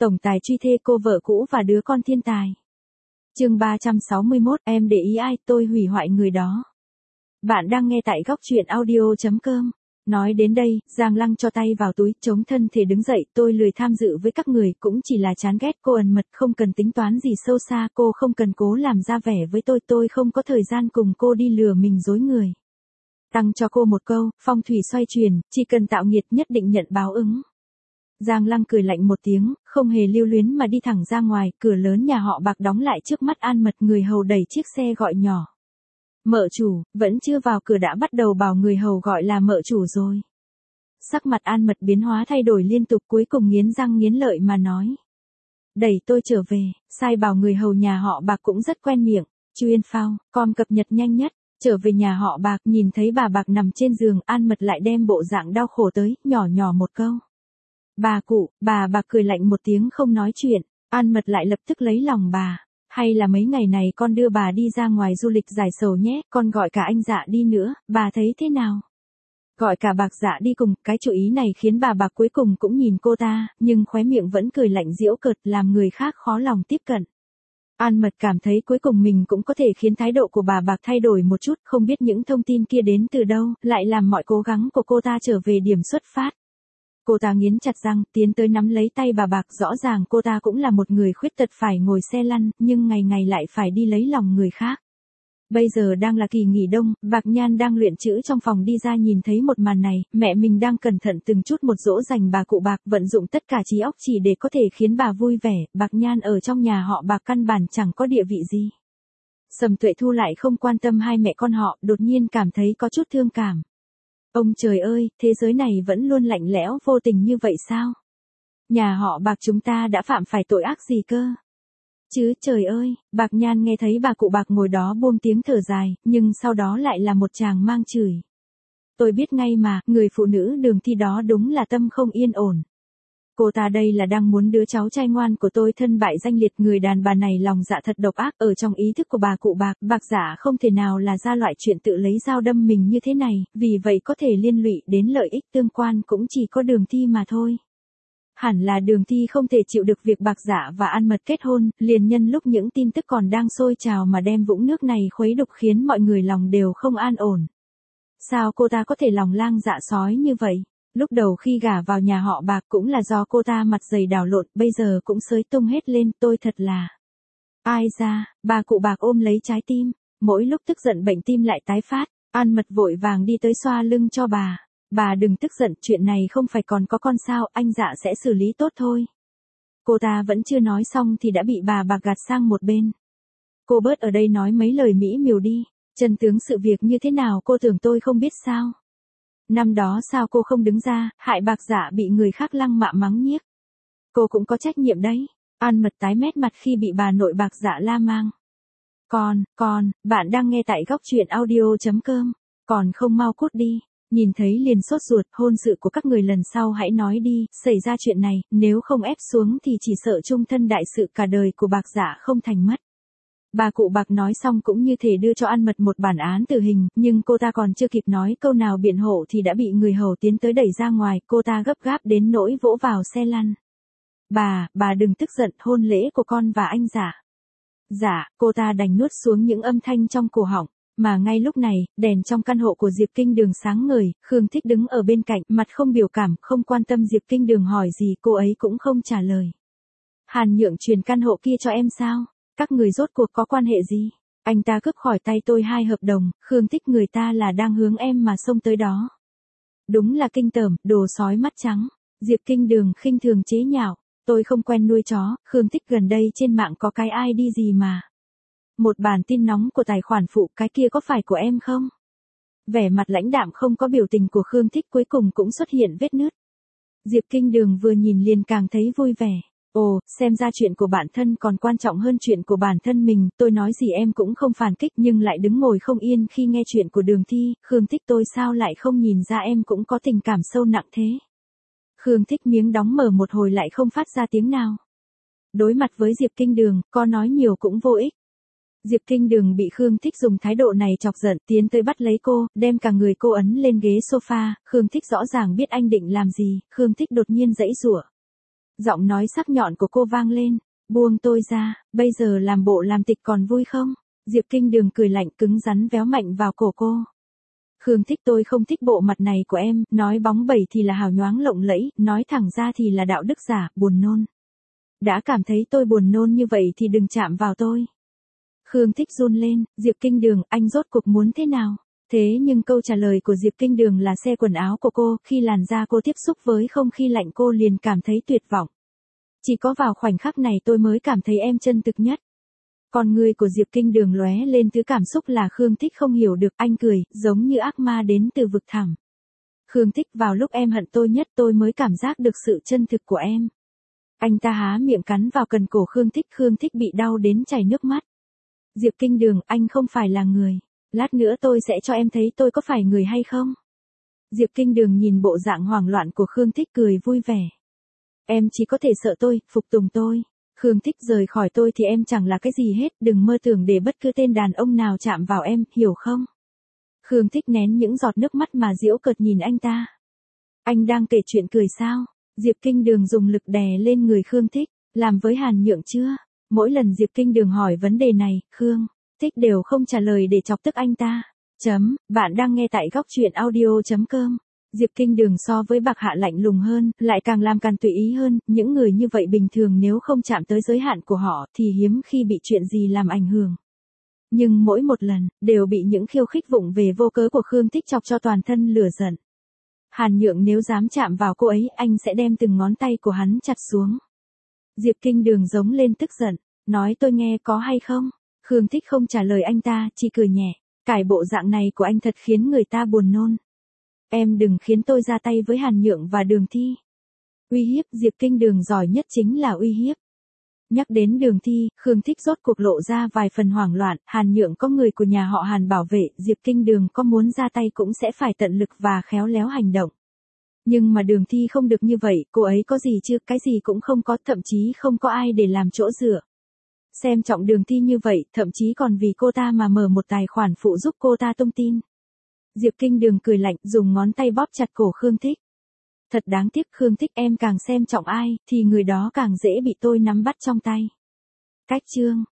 Tổng tài truy thê cô vợ cũ và đứa con thiên tài. Chương 361, em để ý ai, tôi hủy hoại người đó. Bạn đang nghe tại góc truyện audio.com. Nói đến đây, Giang Lăng cho tay vào túi, chống thân thể đứng dậy, tôi lười tham dự với các người, cũng chỉ là chán ghét cô ẩn mật, không cần tính toán gì sâu xa, cô không cần cố làm ra vẻ với tôi không có thời gian cùng cô đi lừa mình dối người. Tăng cho cô một câu, phong thủy xoay chuyển, chỉ cần tạo nghiệt nhất định nhận báo ứng. Giang Lăng cười lạnh một tiếng, không hề lưu luyến mà đi thẳng ra ngoài, cửa lớn nhà họ Bạc đóng lại trước mắt An Mật, người hầu đẩy chiếc xe gọi nhỏ. Mợ chủ, vẫn chưa vào cửa đã bắt đầu bảo người hầu gọi là mợ chủ rồi. Sắc mặt An Mật biến hóa thay đổi liên tục, cuối cùng nghiến răng nghiến lợi mà nói. Đẩy tôi trở về, sai bảo người hầu nhà họ Bạc cũng rất quen miệng. Chuyên phao, com cập nhật nhanh nhất. Trở về nhà họ Bạc, nhìn thấy bà Bạc nằm trên giường, An Mật lại đem bộ dạng đau khổ tới, nhỏ nhỏ một câu. Bà cụ, bà Bạc cười lạnh một tiếng không nói chuyện. An Mật lại lập tức lấy lòng bà. Hay là mấy ngày này con đưa bà đi ra ngoài du lịch giải sầu nhé, con gọi cả anh Dạ đi nữa, bà thấy thế nào? Gọi cả Bạc Dạ đi cùng, cái chủ ý này khiến bà Bạc cuối cùng cũng nhìn cô ta, nhưng khóe miệng vẫn cười lạnh giễu cợt, làm người khác khó lòng tiếp cận. An Mật cảm thấy cuối cùng mình cũng có thể khiến thái độ của bà Bạc thay đổi một chút, không biết những thông tin kia đến từ đâu, lại làm mọi cố gắng của cô ta trở về điểm xuất phát. Cô ta nghiến chặt răng, tiến tới nắm lấy tay bà Bạc, rõ ràng cô ta cũng là một người khuyết tật phải ngồi xe lăn, nhưng ngày ngày lại phải đi lấy lòng người khác. Bây giờ đang là kỳ nghỉ đông, Bạc Nhan đang luyện chữ trong phòng đi ra nhìn thấy một màn này, mẹ mình đang cẩn thận từng chút một dỗ dành bà cụ Bạc, vận dụng tất cả trí óc chỉ để có thể khiến bà vui vẻ. Bạc Nhan ở trong nhà họ Bạc căn bản chẳng có địa vị gì. Sầm Tuệ Thu lại không quan tâm hai mẹ con họ, đột nhiên cảm thấy có chút thương cảm. Ông trời ơi, thế giới này vẫn luôn lạnh lẽo vô tình như vậy sao? Nhà họ Bạc chúng ta đã phạm phải tội ác gì cơ? Chứ trời ơi, Bạc Nhan nghe thấy bà cụ Bạc ngồi đó buông tiếng thở dài, nhưng sau đó lại là một tràng mang chửi. Tôi biết ngay mà, người phụ nữ Đường Thi đó đúng là tâm không yên ổn. Cô ta đây là đang muốn đứa cháu trai ngoan của tôi thân bại danh liệt, người đàn bà này lòng dạ thật độc ác. Ở trong ý thức của bà cụ Bạc, Bạc Dạ không thể nào là ra loại chuyện tự lấy dao đâm mình như thế này, vì vậy có thể liên lụy đến lợi ích tương quan cũng chỉ có Đường Thi mà thôi. Hẳn là Đường Thi không thể chịu được việc Bạc Dạ và An Mật kết hôn, liền nhân lúc những tin tức còn đang sôi trào mà đem vũng nước này khuấy đục, khiến mọi người lòng đều không an ổn. Sao cô ta có thể lòng lang dạ sói như vậy? Lúc đầu khi gả vào nhà họ Bạc cũng là do cô ta mặt dày đảo lộn, bây giờ cũng xới tung hết lên, tôi thật là... Ai ra, bà cụ Bạc ôm lấy trái tim, mỗi lúc tức giận bệnh tim lại tái phát. An Mật vội vàng đi tới xoa lưng cho bà. Bà đừng tức giận, chuyện này không phải còn có con sao, anh Dạ sẽ xử lý tốt thôi. Cô ta vẫn chưa nói xong thì đã bị bà Bạc gạt sang một bên. Cô bớt ở đây nói mấy lời mỹ miều đi, chân tướng sự việc như thế nào cô tưởng tôi không biết sao? Năm đó sao cô không đứng ra, hại Bạc Dạ bị người khác lăng mạ mắng nhiếc. Cô cũng có trách nhiệm đấy. An Mật tái mét mặt khi bị bà nội Bạc Dạ la mang. Bạn đang nghe tại góc truyện audio.com, còn không mau cút đi. Nhìn thấy liền sốt ruột, hôn sự của các người lần sau hãy nói đi, xảy ra chuyện này, nếu không ép xuống thì chỉ sợ chung thân đại sự cả đời của Bạc Dạ không thành mất. Bà cụ Bạc nói xong cũng như thể đưa cho An Mật một bản án tử hình, nhưng cô ta còn chưa kịp nói câu nào biện hộ thì đã bị người hầu tiến tới đẩy ra ngoài, cô ta gấp gáp đến nỗi vỗ vào xe lăn. Bà đừng tức giận, hôn lễ của con và anh Dạ. Dạ, cô ta đành nuốt xuống những âm thanh trong cổ họng. Mà ngay lúc này, đèn trong căn hộ của Diệp Kinh Đường sáng ngời, Khương Thích đứng ở bên cạnh, mặt không biểu cảm, không quan tâm Diệp Kinh Đường hỏi gì, cô ấy cũng không trả lời. Hàn Nhượng truyền căn hộ kia cho em sao? Các người rốt cuộc có quan hệ gì? Anh ta cướp khỏi tay tôi 2 hợp đồng, Khương Thích người ta là đang hướng em mà xông tới đó. Đúng là kinh tởm, đồ sói mắt trắng. Diệp Kinh Đường khinh thường chế nhạo, tôi không quen nuôi chó, Khương Thích gần đây trên mạng có cái ID gì mà. Một bản tin nóng của tài khoản phụ, cái kia có phải của em không? Vẻ mặt lãnh đạm không có biểu tình của Khương Thích cuối cùng cũng xuất hiện vết nứt. Diệp Kinh Đường vừa nhìn liền càng thấy vui vẻ. Ồ, xem ra chuyện của bản thân còn quan trọng hơn chuyện của bản thân mình, tôi nói gì em cũng không phản kích nhưng lại đứng ngồi không yên khi nghe chuyện của Đường Thi, Khương Thích tôi sao lại không nhìn ra em cũng có tình cảm sâu nặng thế. Khương Thích miếng đóng mở một hồi lại không phát ra tiếng nào. Đối mặt với Diệp Kinh Đường, có nói nhiều cũng vô ích. Diệp Kinh Đường bị Khương Thích dùng thái độ này chọc giận, tiến tới bắt lấy cô, đem cả người cô ấn lên ghế sofa, Khương Thích rõ ràng biết anh định làm gì, Khương Thích đột nhiên giãy giụa. Giọng nói sắc nhọn của cô vang lên. Buông tôi ra, bây giờ làm bộ làm tịch còn vui không? Diệp Kinh Đường cười lạnh cứng rắn véo mạnh vào cổ cô. Khương Thích, tôi không thích bộ mặt này của em, nói bóng bẩy thì là hào nhoáng lộng lẫy, nói thẳng ra thì là đạo đức giả, buồn nôn. Đã cảm thấy tôi buồn nôn như vậy thì đừng chạm vào tôi. Khương Thích run lên, Diệp Kinh Đường, anh rốt cuộc muốn thế nào? Thế nhưng câu trả lời của Diệp Kinh Đường là xe quần áo của cô, khi làn da cô tiếp xúc với không khí lạnh cô liền cảm thấy tuyệt vọng. Chỉ có vào khoảnh khắc này tôi mới cảm thấy em chân thực nhất. Con người của Diệp Kinh Đường lóe lên thứ cảm xúc là Khương Thích không hiểu được, anh cười, giống như ác ma đến từ vực thẳm. Khương Thích, vào lúc em hận tôi nhất tôi mới cảm giác được sự chân thực của em. Anh ta há miệng cắn vào cần cổ Khương Thích bị đau đến chảy nước mắt. Diệp Kinh Đường, anh không phải là người. Lát nữa tôi sẽ cho em thấy tôi có phải người hay không. Diệp Kinh Đường nhìn bộ dạng hoảng loạn của Khương Thích cười vui vẻ. Em chỉ có thể sợ tôi, phục tùng tôi. Khương Thích, rời khỏi tôi thì em chẳng là cái gì hết, đừng mơ tưởng để bất cứ tên đàn ông nào chạm vào em, hiểu không? Khương Thích nén những giọt nước mắt mà giễu cợt nhìn anh ta. Anh đang kể chuyện cười sao? Diệp Kinh Đường dùng lực đè lên người Khương Thích, làm với Hàn Nhượng chưa? Mỗi lần Diệp Kinh Đường hỏi vấn đề này, Khương Thích đều không trả lời để chọc tức anh ta. Bạn đang nghe tại góc truyện audio.com. Diệp Kinh Đường so với Bạc Hạ lạnh lùng hơn, lại càng làm càng tùy ý hơn, những người như vậy bình thường nếu không chạm tới giới hạn của họ thì hiếm khi bị chuyện gì làm ảnh hưởng. Nhưng mỗi một lần, đều bị những khiêu khích vụng về vô cớ của Khương Thích chọc cho toàn thân lửa giận. Hàn Nhượng nếu dám chạm vào cô ấy, anh sẽ đem từng ngón tay của hắn chặt xuống. Diệp Kinh Đường giống lên tức giận, nói tôi nghe có hay không? Khương Thích không trả lời anh ta, chỉ cười nhẹ, cái bộ dạng này của anh thật khiến người ta buồn nôn. Em đừng khiến tôi ra tay với Hàn Nhượng và Đường Thi. Uy hiếp, Diệp Kinh Đường giỏi nhất chính là uy hiếp. Nhắc đến Đường Thi, Khương Thích rốt cuộc lộ ra vài phần hoảng loạn, Hàn Nhượng có người của nhà họ Hàn bảo vệ, Diệp Kinh Đường có muốn ra tay cũng sẽ phải tận lực và khéo léo hành động. Nhưng mà Đường Thi không được như vậy, cô ấy có gì chứ, cái gì cũng không có, thậm chí không có ai để làm chỗ dựa. Xem trọng Đường Thi như vậy, thậm chí còn vì cô ta mà mở một tài khoản phụ giúp cô ta tung tin. Diệp Kinh Đường cười lạnh, dùng ngón tay bóp chặt cổ Khương Thích. Thật đáng tiếc Khương Thích, em càng xem trọng ai, thì người đó càng dễ bị tôi nắm bắt trong tay. Cách chương